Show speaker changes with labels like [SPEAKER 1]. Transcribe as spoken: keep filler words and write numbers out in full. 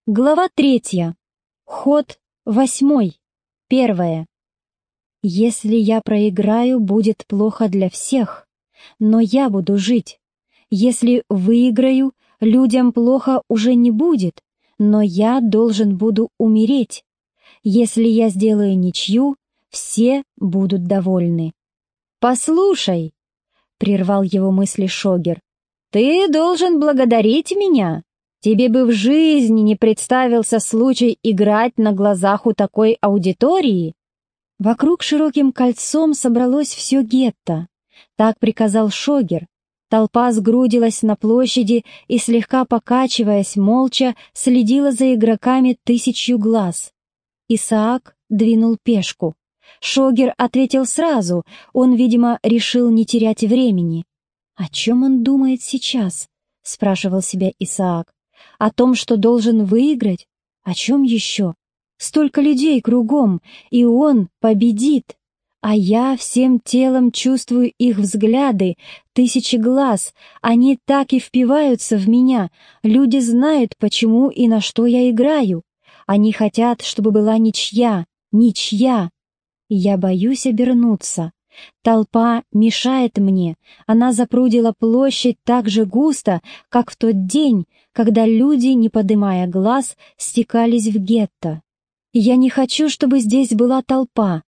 [SPEAKER 1] Глава третья. Ход восьмой. Первое. Если я проиграю, будет плохо для всех, но я буду жить. Если выиграю, людям плохо уже не будет, но я должен буду умереть. Если я сделаю ничью, все будут довольны. «Послушай», — прервал его мысли Шогер, — «ты должен благодарить меня. Тебе бы в жизни не представился случай играть на глазах у такой аудитории». Вокруг широким кольцом собралось все гетто. Так приказал Шогер. Толпа сгрудилась на площади и, слегка покачиваясь, молча следила за игроками тысячью глаз. Исаак двинул пешку. Шогер ответил сразу, он, видимо, решил не терять времени. «О чем он думает сейчас?» — спрашивал себя Исаак. «О том, что должен выиграть? О чем еще? Столько людей кругом, и он победит. А я всем телом чувствую их взгляды, тысячи глаз, они так и впиваются в меня, люди знают, почему и на что я играю. Они хотят, чтобы была ничья, ничья. Я боюсь обернуться. Толпа мешает мне, она запрудила площадь так же густо, как в тот день, когда люди, не подымая глаз, стекались в гетто. Я не хочу, чтобы здесь была толпа,